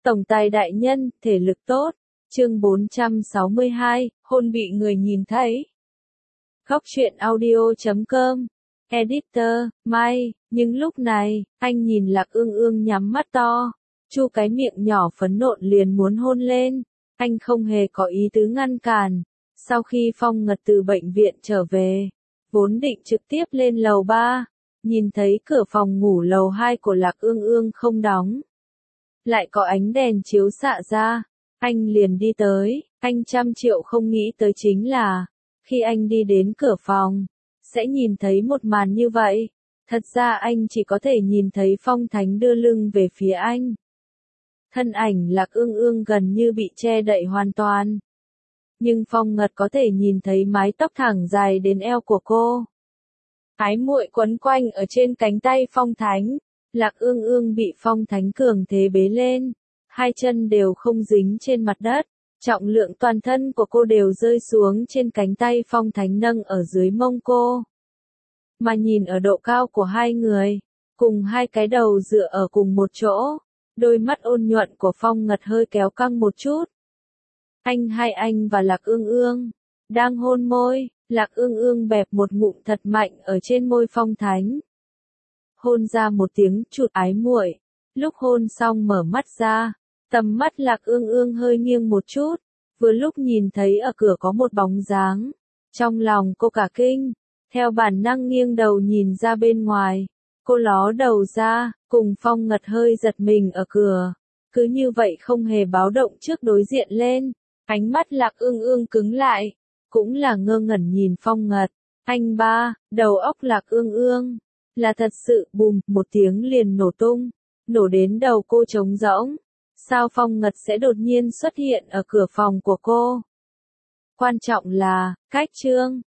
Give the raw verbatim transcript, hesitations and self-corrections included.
Tổng tài đại nhân, thể lực tốt. Chương bốn trăm sáu mươi hai, hôn bị người nhìn thấy. Góc truyện audio chấm com. Editor, Mai, nhưng lúc này, anh nhìn Lạc Ương Ương nhắm mắt to, chu cái miệng nhỏ phấn nộn liền muốn hôn lên. Anh không hề có ý tứ ngăn cản. Sau khi Phong Ngật từ bệnh viện trở về, vốn định trực tiếp lên lầu ba, nhìn thấy cửa phòng ngủ lầu hai của Lạc Ương Ương không đóng, lại có ánh đèn chiếu xạ ra, anh liền đi tới. Anh trăm triệu không nghĩ tới chính là, khi anh đi đến cửa phòng, sẽ nhìn thấy một màn như vậy. Thật ra anh chỉ có thể nhìn thấy Phong Thánh đưa lưng về phía anh. Thân ảnh Lạc Ương Ương gần như bị che đậy hoàn toàn. Nhưng Phong Ngật có thể nhìn thấy mái tóc thẳng dài đến eo của cô. Ái muội quấn quanh ở trên cánh tay Phong Thánh. Lạc Ương Ương bị Phong Thánh cường thế bế lên. Hai chân đều không dính trên mặt đất. Trọng lượng toàn thân của cô đều rơi xuống trên cánh tay Phong Thánh nâng ở dưới mông cô. Mà nhìn ở độ cao của hai người, cùng hai cái đầu dựa ở cùng một chỗ, đôi mắt ôn nhuận của Phong Ngật hơi kéo căng một chút. Anh hai anh và Lạc Ương Ương đang hôn môi. Lạc Ương Ương bẹp một ngụm thật mạnh ở trên môi Phong Thánh. Hôn ra một tiếng chụt ái muội. Lúc hôn xong mở mắt ra, tầm mắt Lạc Ương Ương hơi nghiêng một chút, vừa lúc nhìn thấy ở cửa có một bóng dáng. Trong lòng cô cả kinh, theo bản năng nghiêng đầu nhìn ra bên ngoài. Cô ló đầu ra, cùng Phong Ngật hơi giật mình ở cửa. Cứ như vậy không hề báo động trước đối diện lên. Ánh mắt Lạc Ương Ương cứng lại, cũng là ngơ ngẩn nhìn Phong Ngật. Anh ba, đầu óc Lạc Ương Ương là thật sự bùm, một tiếng liền nổ tung, nổ đến đầu cô trống rỗng. Sao Phong Ngật sẽ đột nhiên xuất hiện ở cửa phòng của cô? Quan trọng là, cách chương,